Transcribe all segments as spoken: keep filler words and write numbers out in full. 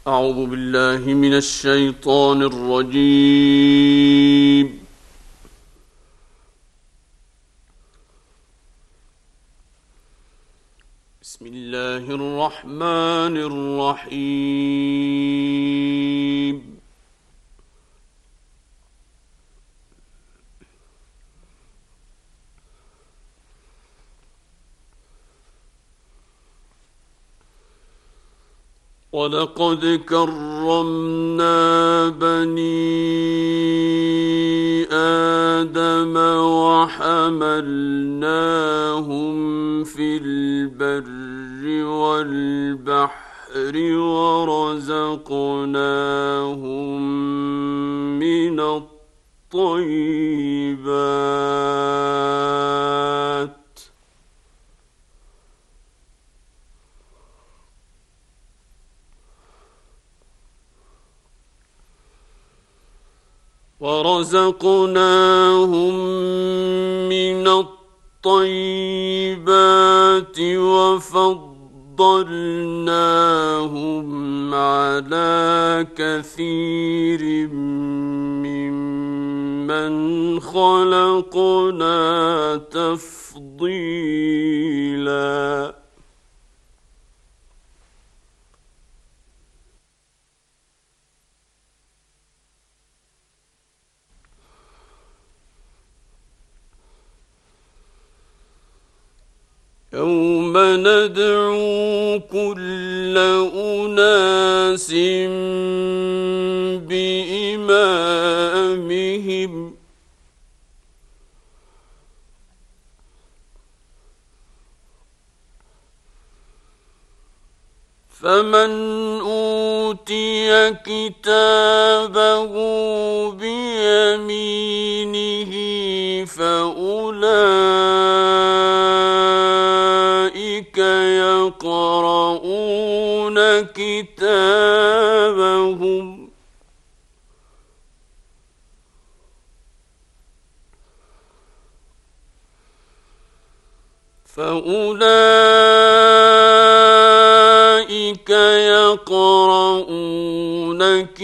أعوذ بالله من الشيطان الرجيم. بسم الله الرحمن الرحيم. ولقد كرمنا بني آدم وحملناهم في البر والبحر ورزقناهم من الطيبات ورزقناهم من الطيبات وفضلناهم على كثير ممن خلقنا تفضيلا. يوم ندعو كل أناس بإمامهم فمن أوتي كتابه بيمينه فأولئك يقرؤون كتابهم فأولئك يقرؤون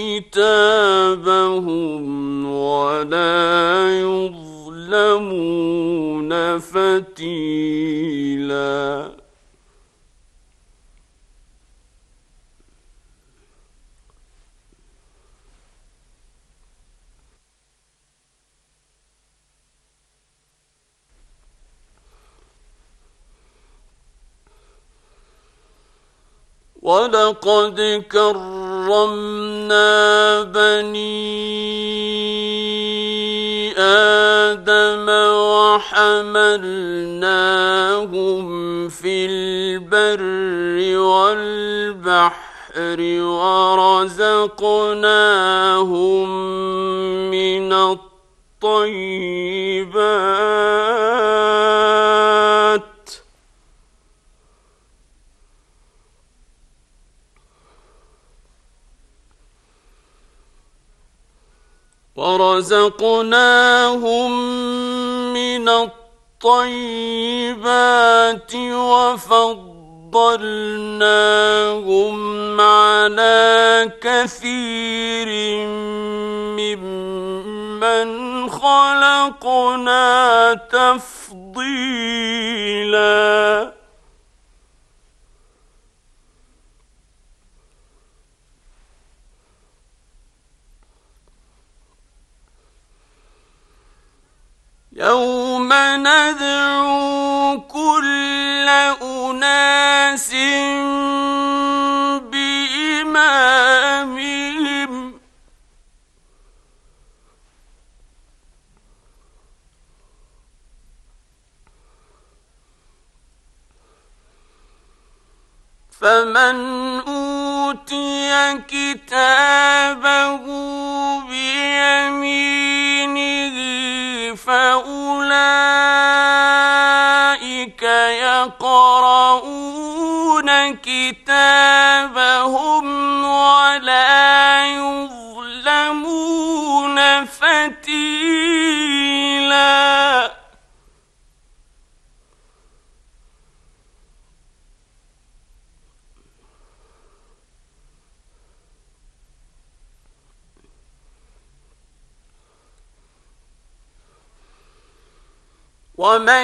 كتابهم ولا يظلمون فتيلا. ولقد كرمنا بني آدم وحملناهم في البر والبحر ورزقناهم من الطيبات ورزقناهم من الطيبات وفضلناهم على كثير ممن خلقنا تفضيلا. يوم ندعو كل أناس بإمامهم فمن أوتي كتابه بيمينه فأولئك يقرؤون كتابهم ولا يظلمون فتيلا. ومن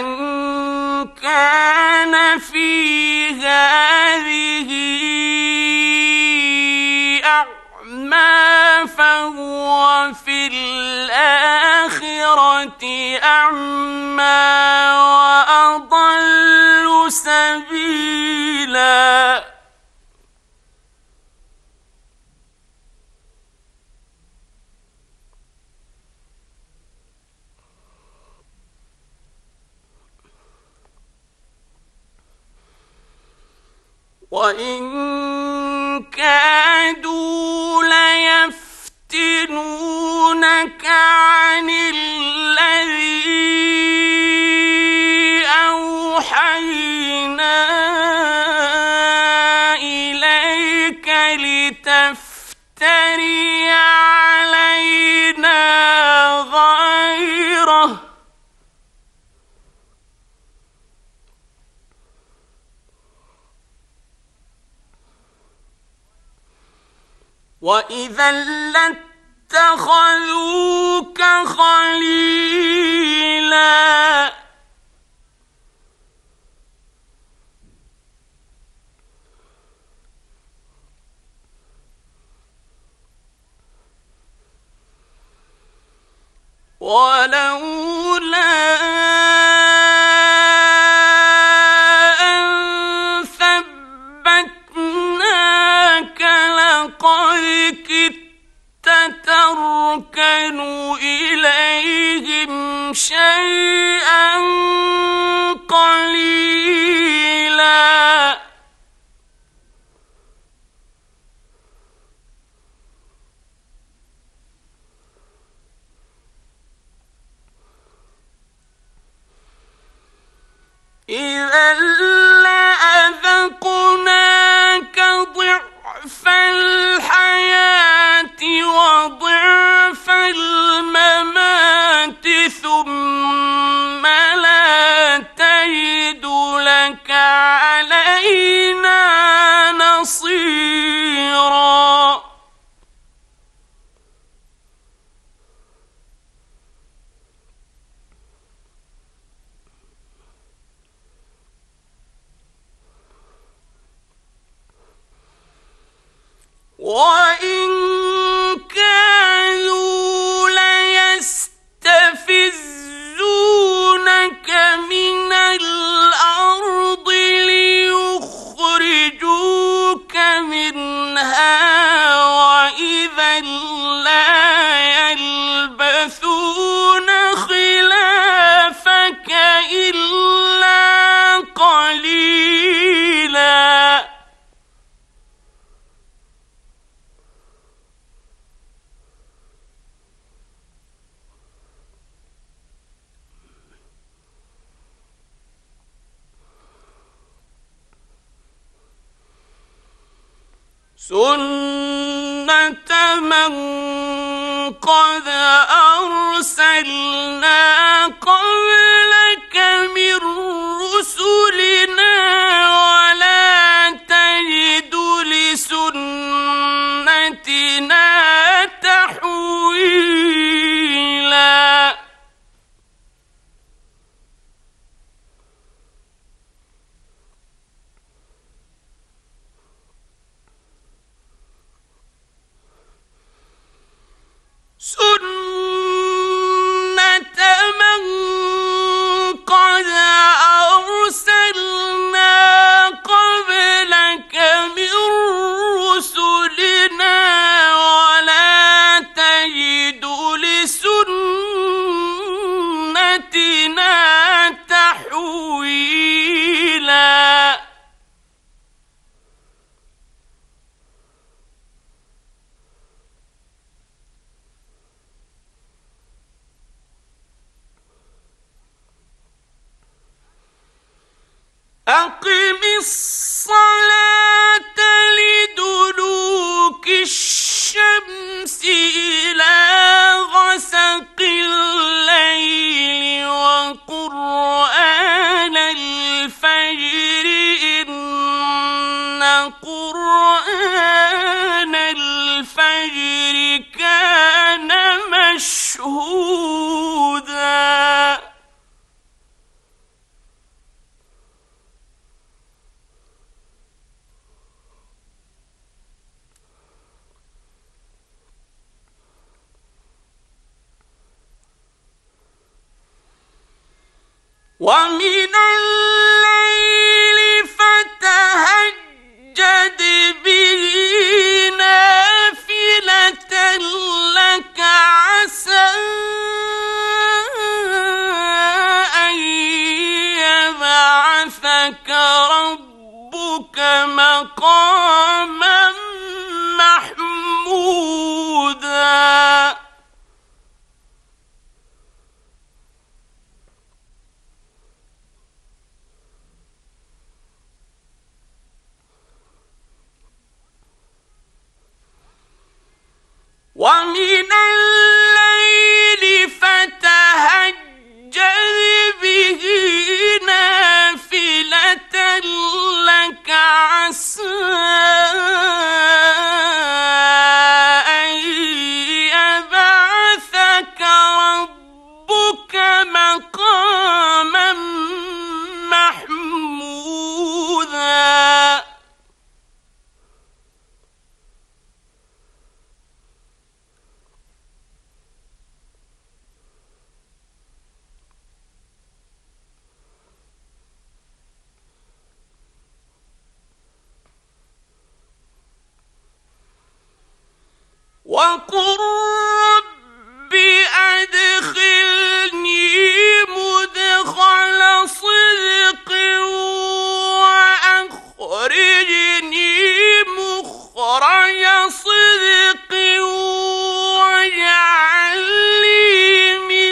كان في هذه أعمى فهو في الآخرة أعمى وأضل سبيلا. وإن كادوا ليفتنونك عن الذي أوحينا إليك لتفتري علينا غيره وإذا لاتخذوك خليلا. ولولا تركنوا إليهم شيئا قليلا. إذا لأذقناك ضعف الحياة وضعف الممات ثم لا تجد لك علينا نصيرا. وإن كانوا ليستفزونك من الأرض ليخرجوك منها وإذا لا يلبثون خلافك إلا قليلا. سنة من قد أرسلنا قبلك من رسلنا ولا تجد لسنتنا تحويلا. سنة من قد أرسلنا قبلك من رسلنا ولا تجد لسنتنا تحويلا. أقم الصلاة لدلوك الشمس إلى غسق الليل وقرآن الفجر إن قرآن الفجر كان مشهودا. ومن الليل فتهجد به نافلة لك عسى أن يبعثك ربك مقاما محمودا ومن الليل فتهجد به نافلة لك عسى أن يبعثك ربك مقاما محمودا وقل رب أدخلني مدخل صدق وأخرجني مخرج صدق واجعل لي من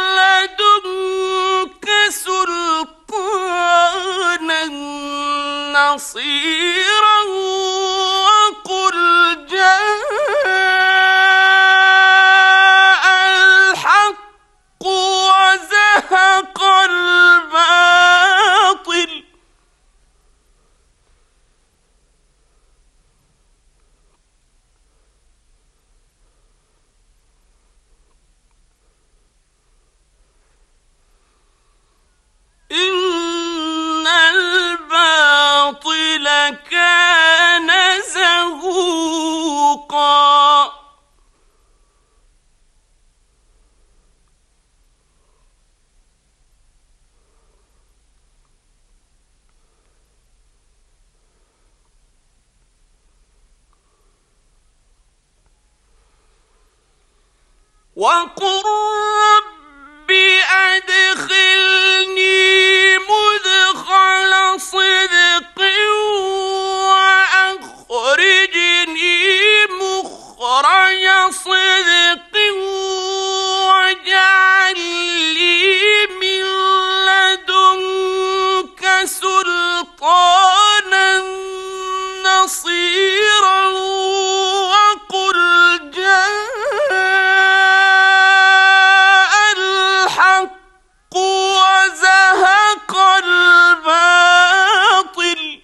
لدنك سلطانا نصيرا وقل جاء وزهق الباطل إن الباطل كان زهوقا وقل رب أدخلني مدخل صدق وأخرجني مخرج صدق واجعل لي من لدنك سلطانا نصيرا وقل جاء وزهق الباطل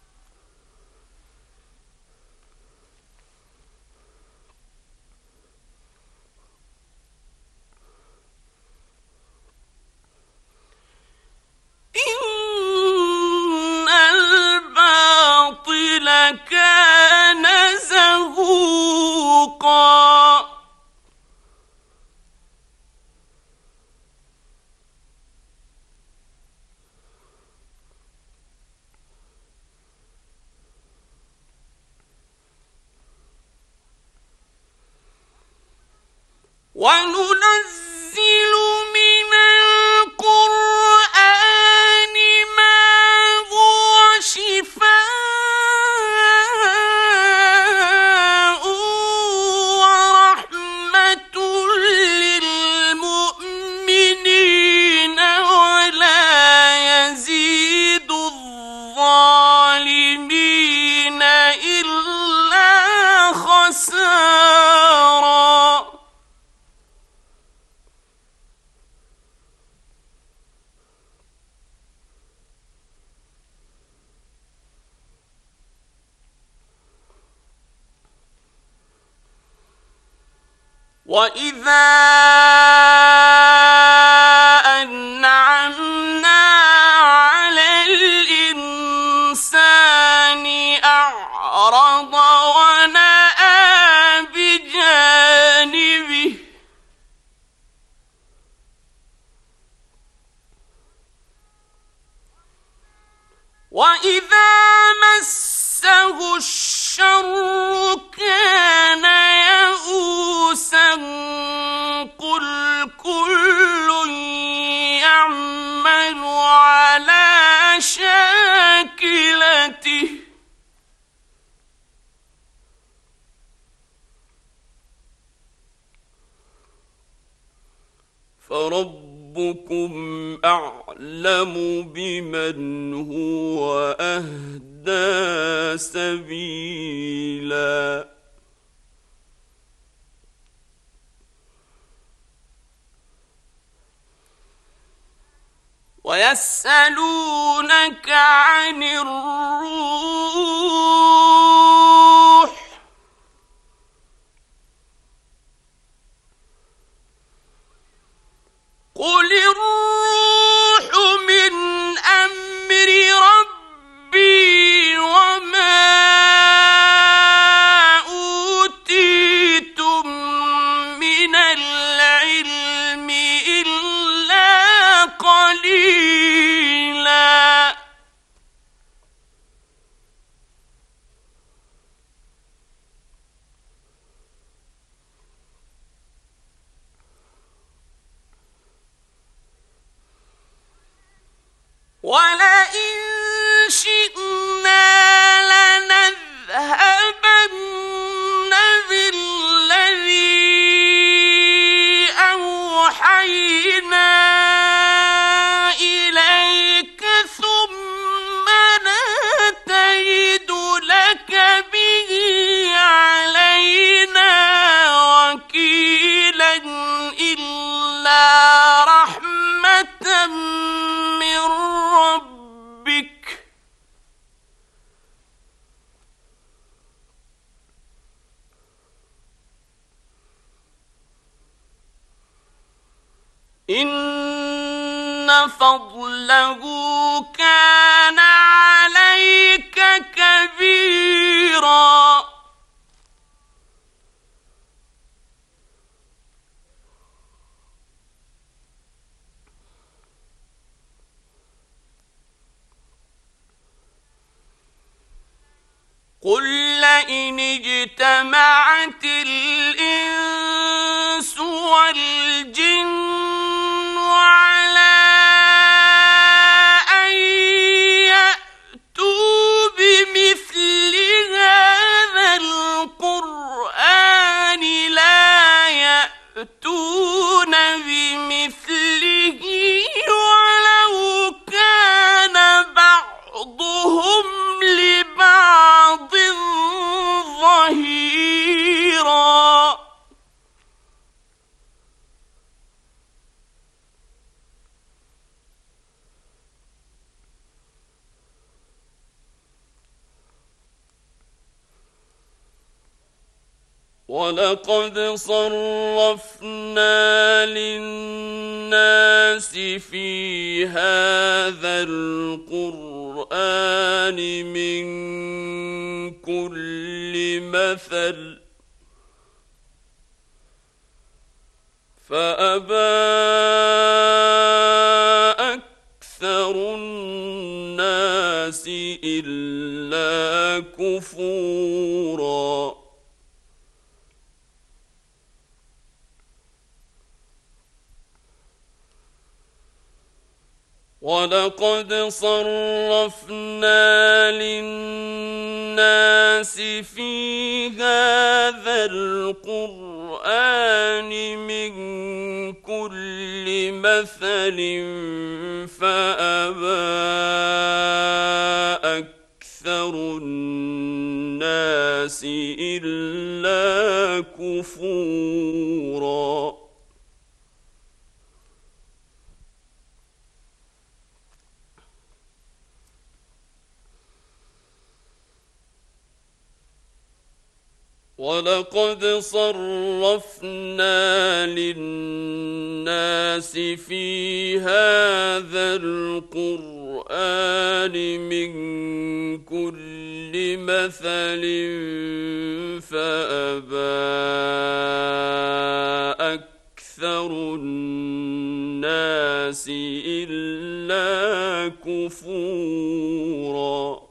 إن الباطل كان زهوقا وننزل من القرآن ما هو شفاء ورحمة للمؤمنين ولا يزيد الظالمين إلا خسارا وإذا أنعمنا على الإنسان أعرض ونأى بجانبه فربكم أعلم بمن هو أهدى سبيلا ويسألونك عن الروح قل الروح من أمر ربي وما أوتيتم من العلم إلا قليلا ولئن شئنا لنذهبن بالذي أوحينا إليك ثم لا تجد لك به علينا وكيلا إلا رحمة من ربك إن فضله كان عليك كبيرا قل لئن اجتمعت الإنس والجن على أن يأتوا بمثل هذا القرآن لا يأتون بمثله ولو كان بعضهم لبعض ظهيرا ولقد صرفنا للناس في هذا القرآن من كل مثل فأبى أكثر الناس إلا كفورا ولقد صرفنا للناس في هذا القرآن من كل مثل فأبى أكثر الناس إلا كفورا ولقد صرفنا للناس في هذا القرآن من كل مثل فأبى أكثر الناس إلا كفورا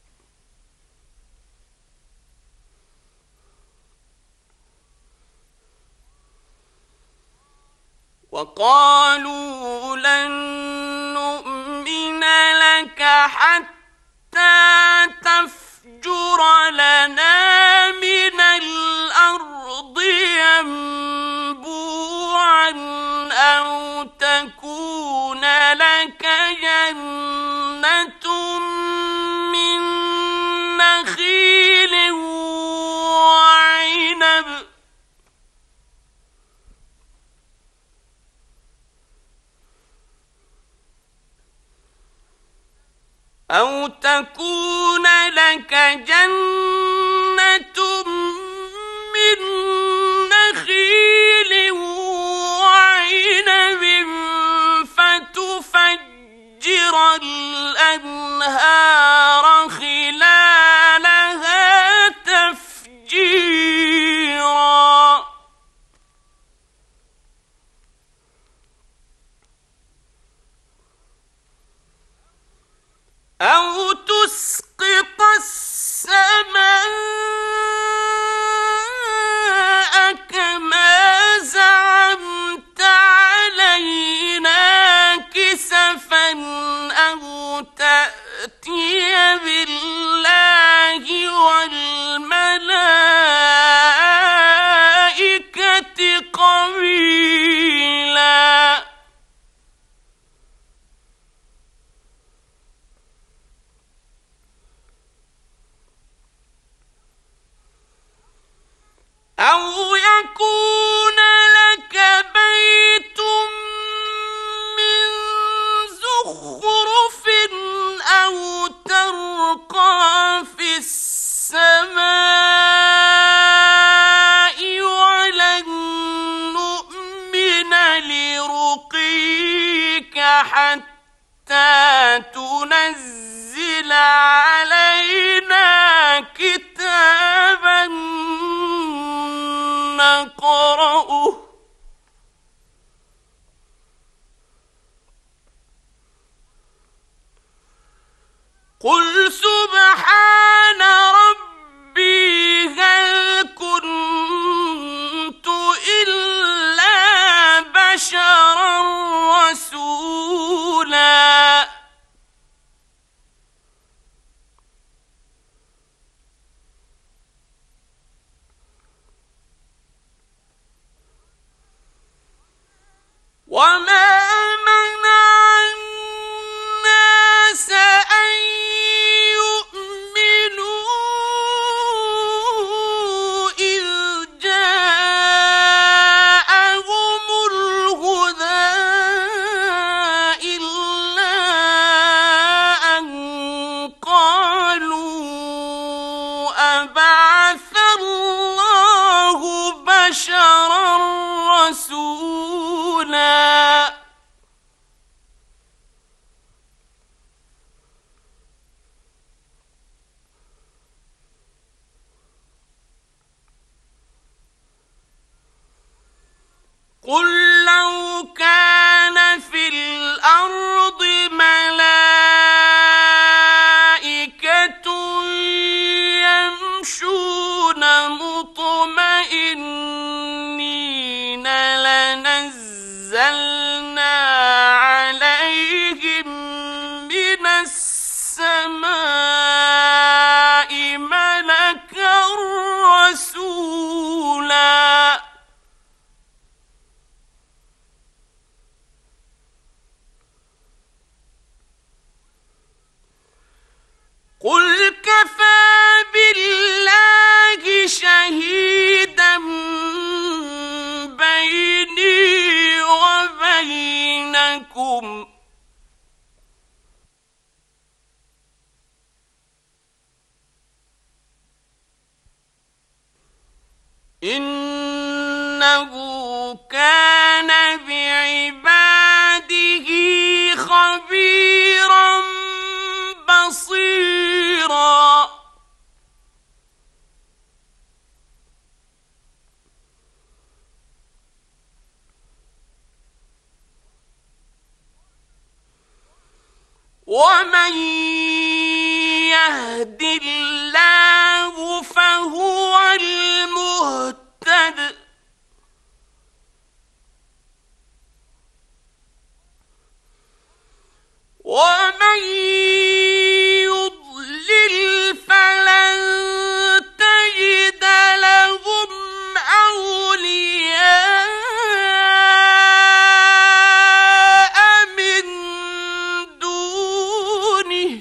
وقالوا لن نؤمن لك حتى تفجر لنا من الأرض ينبوعا أو أو تكون لك جنة من نخيل وعنب فتفجر الأنهار خلالها تفجيرا أو تسقط السماء كما زعمت علينا كسفا أو تأتي بالله والملائكة قبيلا أو يكون لك بيت من زخرف أو ترقى في السماء ولن نؤمن لرقيك حتى تنزل علينا كتابا نقرأه قل سبحان ربي هل كنت إلا بشرا رسولا وما منع الناس أن يؤمنوا إذ جاءهم الهدى إلا أن قالوا أبعث الله بشرا رسولا قل لو كان في الأرض ملائكة يمشون مطمئنين لنزلنا عليهم من السماء ملكا رسولا قل كفى بالله شهيدا بيني وبينكم إنه كان بعباده خبيرا بصيرا ومن يهد الله فهو المهتد ومن يضلل فلن تجد لهم أولياء من دونه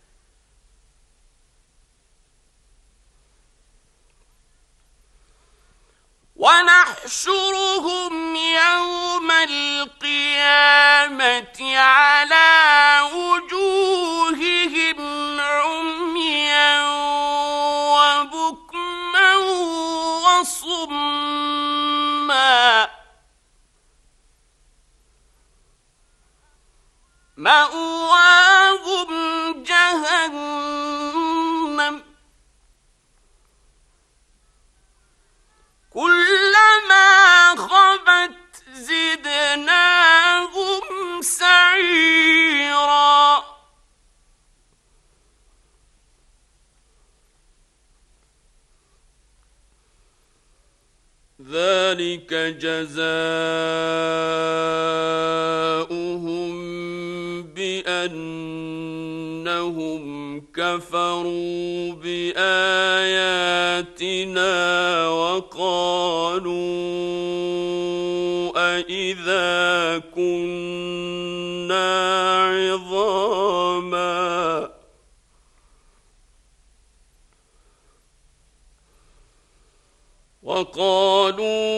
ونحشرهم يوم القيامة على وجوههم وصما مأواهم جهنم كلما خبت زدناهم سعيرا ذلك جزاؤهم بأنهم كفروا بآياتنا وقالوا أإذا كنا عظاما وقالوا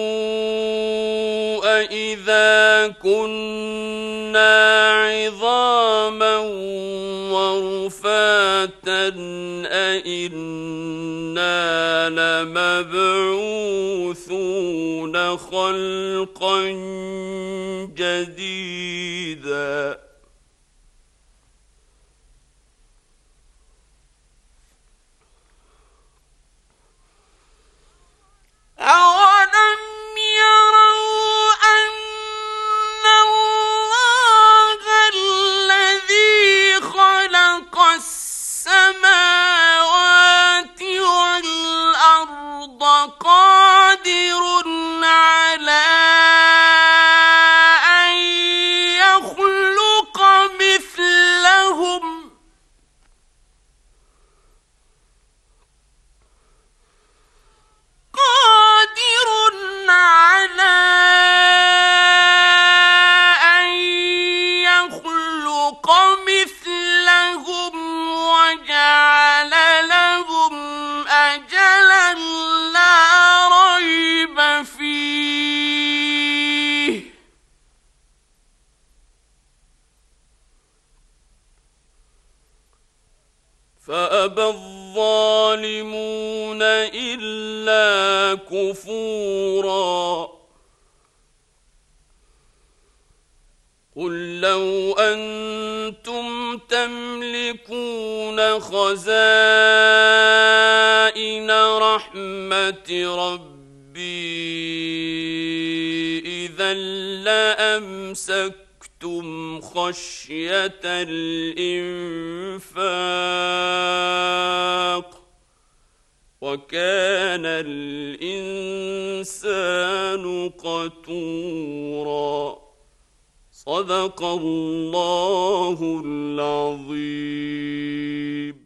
أإذا كنا عظاما ورفاتا أإنا لمبعوثون خلقا جديدا أولم يروا أن الله الذي خلق السماوات والأرض قادر على أن يخلق مثلهم قادر على أن يخلق مثلهم وجعل لهم أجلا لا ريب فيه فأبى الظالمون إلا كفورا قل لو أنتم تملكون خزائن رحمة ربي إذا لأمسكتم خشية الإنفاق وكان الإنسان قتورا صدق الله العظيم.